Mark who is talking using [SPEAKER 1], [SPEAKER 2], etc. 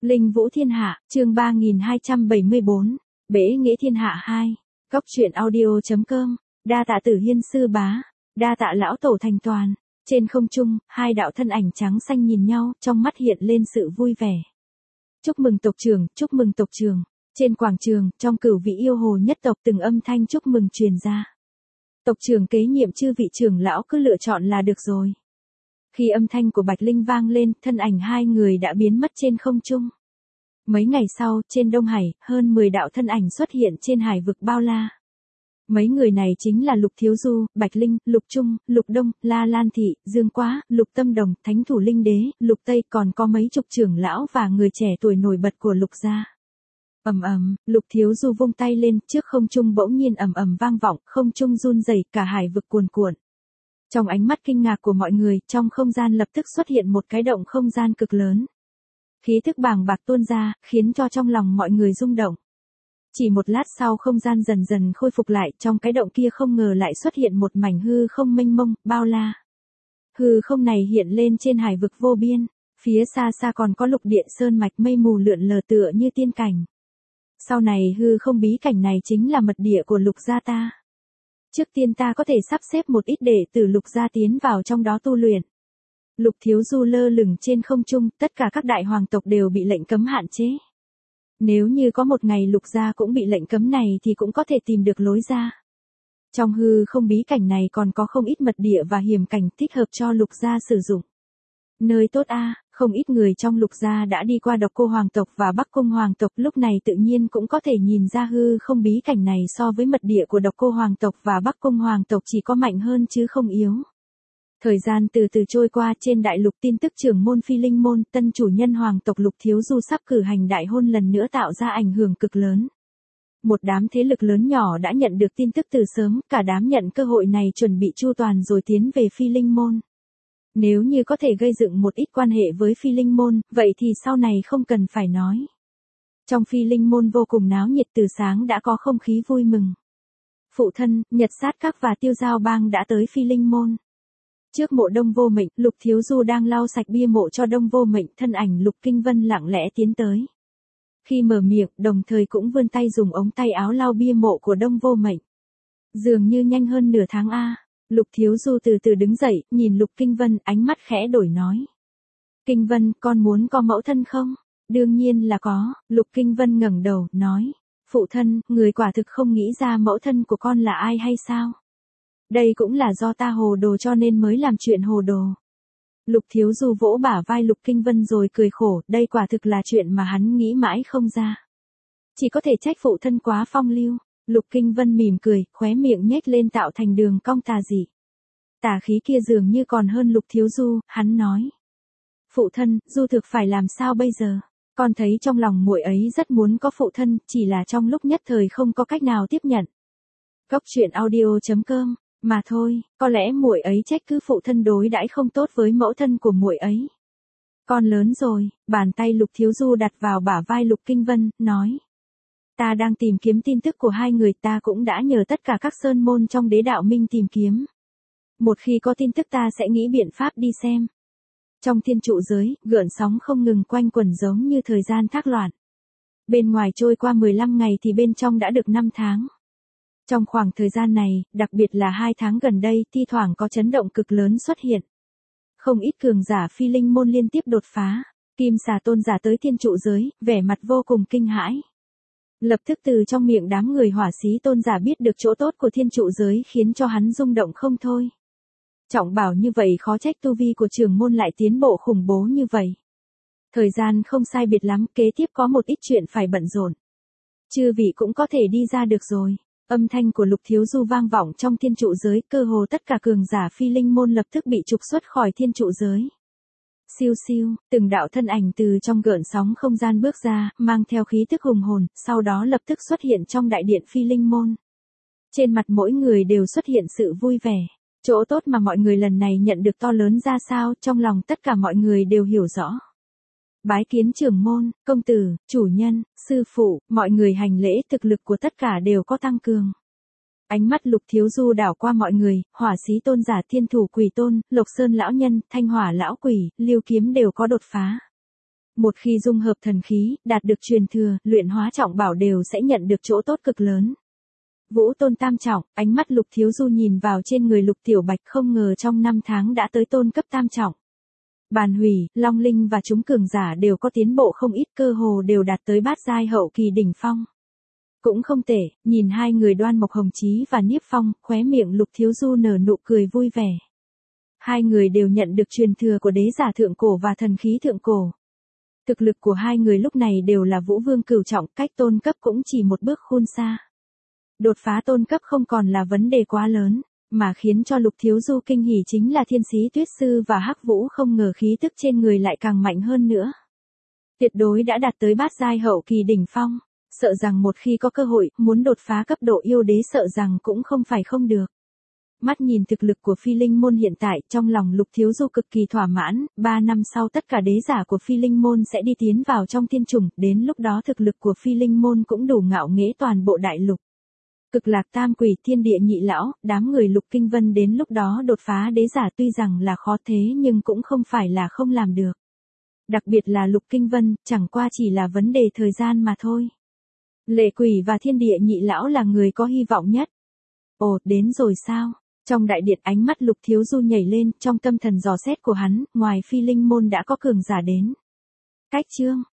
[SPEAKER 1] Linh Vũ Thiên Hạ, chương 3274, Bế Nghĩa Thiên Hạ 2, Cóc truyện audio.com, đa tạ Tử Hiên sư bá, đa tạ lão tổ thành toàn. Trên không trung, hai đạo thân ảnh trắng xanh nhìn nhau, trong mắt hiện lên sự vui vẻ. Chúc mừng tộc trưởng, chúc mừng tộc trưởng. Trên quảng trường, trong cửu vị yêu hồ nhất tộc từng âm thanh chúc mừng truyền ra. Tộc trưởng kế nhiệm chư vị trưởng lão cứ lựa chọn là được rồi. Khi âm thanh của Bạch Linh vang lên, thân ảnh hai người đã biến mất trên không trung. Mấy ngày sau, trên Đông Hải, hơn 10 đạo thân ảnh xuất hiện trên hải vực bao la. Mấy người này chính là Lục Thiếu Du, Bạch Linh, Lục Trung, Lục Đông, La Lan Thị, Dương Quá, Lục Tâm Đồng, Thánh Thủ Linh Đế, Lục Tây, còn có mấy chục trưởng lão và người trẻ tuổi nổi bật của Lục gia. Ầm ầm, Lục Thiếu Du vung tay lên, trước không trung bỗng nhiên ầm ầm vang vọng, không trung run rẩy, cả hải vực cuồn cuộn. Trong ánh mắt kinh ngạc của mọi người, trong không gian lập tức xuất hiện một cái động không gian cực lớn. Khí thức bàng bạc tuôn ra, khiến cho trong lòng mọi người rung động. Chỉ một lát sau không gian dần dần khôi phục lại, trong cái động kia không ngờ lại xuất hiện một mảnh hư không mênh mông, bao la. Hư không này hiện lên trên hải vực vô biên, phía xa xa còn có lục địa sơn mạch mây mù lượn lờ tựa như tiên cảnh. Sau này hư không bí cảnh này chính là mật địa của Lục gia ta. Trước tiên ta có thể sắp xếp một ít đệ tử Lục gia tiến vào trong đó tu luyện. Lục Thiếu Du lơ lửng trên không trung, tất cả các đại hoàng tộc đều bị lệnh cấm hạn chế. Nếu như có một ngày Lục gia cũng bị lệnh cấm này thì cũng có thể tìm được lối ra. Trong hư không bí cảnh này còn có không ít mật địa và hiểm cảnh thích hợp cho Lục gia sử dụng. Nơi tốt a, không ít người trong Lục gia đã đi qua Độc Cô hoàng tộc và Bắc Cung hoàng tộc, lúc này tự nhiên cũng có thể nhìn ra hư không bí cảnh này so với mật địa của Độc Cô hoàng tộc và Bắc Cung hoàng tộc chỉ có mạnh hơn chứ không yếu. Thời gian từ từ trôi qua, trên đại lục tin tức trưởng môn Phi Linh môn, tân chủ nhân hoàng tộc Lục Thiếu Du sắp cử hành đại hôn lần nữa tạo ra ảnh hưởng cực lớn. Một đám thế lực lớn nhỏ đã nhận được tin tức từ sớm, cả đám nhận cơ hội này chuẩn bị chu toàn rồi tiến về Phi Linh môn. Nếu như có thể gây dựng một ít quan hệ với Phi Linh môn, vậy thì sau này không cần phải nói. Trong Phi Linh môn vô cùng náo nhiệt, từ sáng đã có không khí vui mừng. Phụ thân, Nhật Sát Các và Tiêu Giao Bang đã tới Phi Linh môn. Trước mộ Đông Vô Mệnh, Lục Thiếu Du đang lau sạch bia mộ cho Đông Vô Mệnh, thân ảnh Lục Kinh Vân lặng lẽ tiến tới. Khi mở miệng, đồng thời cũng vươn tay dùng ống tay áo lau bia mộ của Đông Vô Mệnh. Dường như nhanh hơn nửa tháng a. Lục Thiếu Du từ từ đứng dậy, nhìn Lục Kinh Vân, ánh mắt khẽ đổi nói. Kinh Vân, con muốn có mẫu thân không? Đương nhiên là có. Lục Kinh Vân ngẩng đầu, nói. Phụ thân, người quả thực không nghĩ ra mẫu thân của con là ai hay sao? Đây cũng là do ta hồ đồ cho nên mới làm chuyện hồ đồ. Lục Thiếu Du vỗ bả vai Lục Kinh Vân rồi cười khổ, đây quả thực là chuyện mà hắn nghĩ mãi không ra. Chỉ có thể trách phụ thân quá phong lưu. Lục Kinh Vân mỉm cười, khóe miệng nhếch lên tạo thành đường cong tà dị. Tà khí kia dường như còn hơn Lục Thiếu Du, hắn nói. Phụ thân, Du thực phải làm sao bây giờ? Con thấy trong lòng muội ấy rất muốn có phụ thân, chỉ là trong lúc nhất thời không có cách nào tiếp nhận. Cóc truyện audio.com, mà thôi, có lẽ muội ấy trách cứ phụ thân đối đãi không tốt với mẫu thân của muội ấy. Con lớn rồi, bàn tay Lục Thiếu Du đặt vào bả vai Lục Kinh Vân, nói. Ta đang tìm kiếm tin tức của hai người, ta cũng đã nhờ tất cả các sơn môn trong Đế Đạo Minh tìm kiếm. Một khi có tin tức ta sẽ nghĩ biện pháp đi xem. Trong thiên trụ giới, gợn sóng không ngừng quanh quẩn giống như thời gian thác loạn. Bên ngoài trôi qua 15 ngày thì bên trong đã được 5 tháng. Trong khoảng thời gian này, đặc biệt là 2 tháng gần đây, thi thoảng có chấn động cực lớn xuất hiện. Không ít cường giả Phi Linh môn liên tiếp đột phá. Kim Xà tôn giả tới thiên trụ giới, vẻ mặt vô cùng kinh hãi. Lập tức từ trong miệng đám người Hỏa Xí tôn giả biết được chỗ tốt của thiên trụ giới, khiến cho hắn rung động không thôi. Trọng bảo như vậy khó trách tu vi của trưởng môn lại tiến bộ khủng bố như vậy. Thời gian không sai biệt lắm, kế tiếp có một ít chuyện phải bận rộn. Chư vị cũng có thể đi ra được rồi. Âm thanh của Lục Thiếu Du vang vọng trong thiên trụ giới, cơ hồ tất cả cường giả Phi Linh môn lập tức bị trục xuất khỏi thiên trụ giới. Siêu siêu, từng đạo thân ảnh từ trong gợn sóng không gian bước ra, mang theo khí tức hùng hồn, sau đó lập tức xuất hiện trong đại điện Phi Linh môn. Trên mặt mỗi người đều xuất hiện sự vui vẻ. Chỗ tốt mà mọi người lần này nhận được to lớn ra sao, trong lòng tất cả mọi người đều hiểu rõ. Bái kiến trưởng môn, công tử, chủ nhân, sư phụ, mọi người hành lễ, thực lực của tất cả đều có tăng cường. Ánh mắt Lục Thiếu Du đảo qua mọi người, Hỏa Xí tôn giả, Thiên Thủ Quỷ tôn, Lộc Sơn lão nhân, Thanh Hỏa lão quỷ, Lưu Kiếm đều có đột phá. Một khi dung hợp thần khí, đạt được truyền thừa, luyện hóa trọng bảo đều sẽ nhận được chỗ tốt cực lớn. Vũ tôn tam trọng, ánh mắt Lục Thiếu Du nhìn vào trên người Lục Tiểu Bạch, không ngờ trong 5 tháng đã tới tôn cấp tam trọng. Bàn Hủy, Long Linh và chúng cường giả đều có tiến bộ không ít, cơ hồ đều đạt tới bát giai hậu kỳ đỉnh phong. Cũng không tệ, nhìn hai người Đoan Mộc Hồng Chí và Niếp Phong, khóe miệng Lục Thiếu Du nở nụ cười vui vẻ. Hai người đều nhận được truyền thừa của đế giả thượng cổ và thần khí thượng cổ. Thực lực của hai người lúc này đều là Vũ Vương cửu trọng, cách tôn cấp cũng chỉ một bước khôn xa. Đột phá tôn cấp không còn là vấn đề quá lớn, mà khiến cho Lục Thiếu Du kinh hỉ chính là Thiên Sĩ Tuyết Sư và Hắc Vũ không ngờ khí tức trên người lại càng mạnh hơn nữa. Tuyệt đối đã đạt tới bát giai hậu kỳ đỉnh phong, sợ rằng một khi có cơ hội, muốn đột phá cấp độ yêu đế sợ rằng cũng không phải không được. Mắt nhìn thực lực của Phi Linh môn hiện tại, trong lòng Lục Thiếu Du cực kỳ thỏa mãn, 3 năm sau tất cả đế giả của Phi Linh môn sẽ đi tiến vào trong thiên chủng, đến lúc đó thực lực của Phi Linh môn cũng đủ ngạo nghễ toàn bộ đại lục. Cực Lạc Tam Quỷ, Thiên Địa Nhị Lão, đám người Lục Kinh Vân đến lúc đó đột phá đế giả tuy rằng là khó thế nhưng cũng không phải là không làm được. Đặc biệt là Lục Kinh Vân, chẳng qua chỉ là vấn đề thời gian mà thôi. Lệ Quỷ và Thiên Địa Nhị Lão là người có hy vọng nhất. Ồ, đến rồi sao? Trong đại điện ánh mắt Lục Thiếu Du nhảy lên, trong tâm thần dò xét của hắn, ngoài Phi Linh môn đã có cường giả đến. Cách chương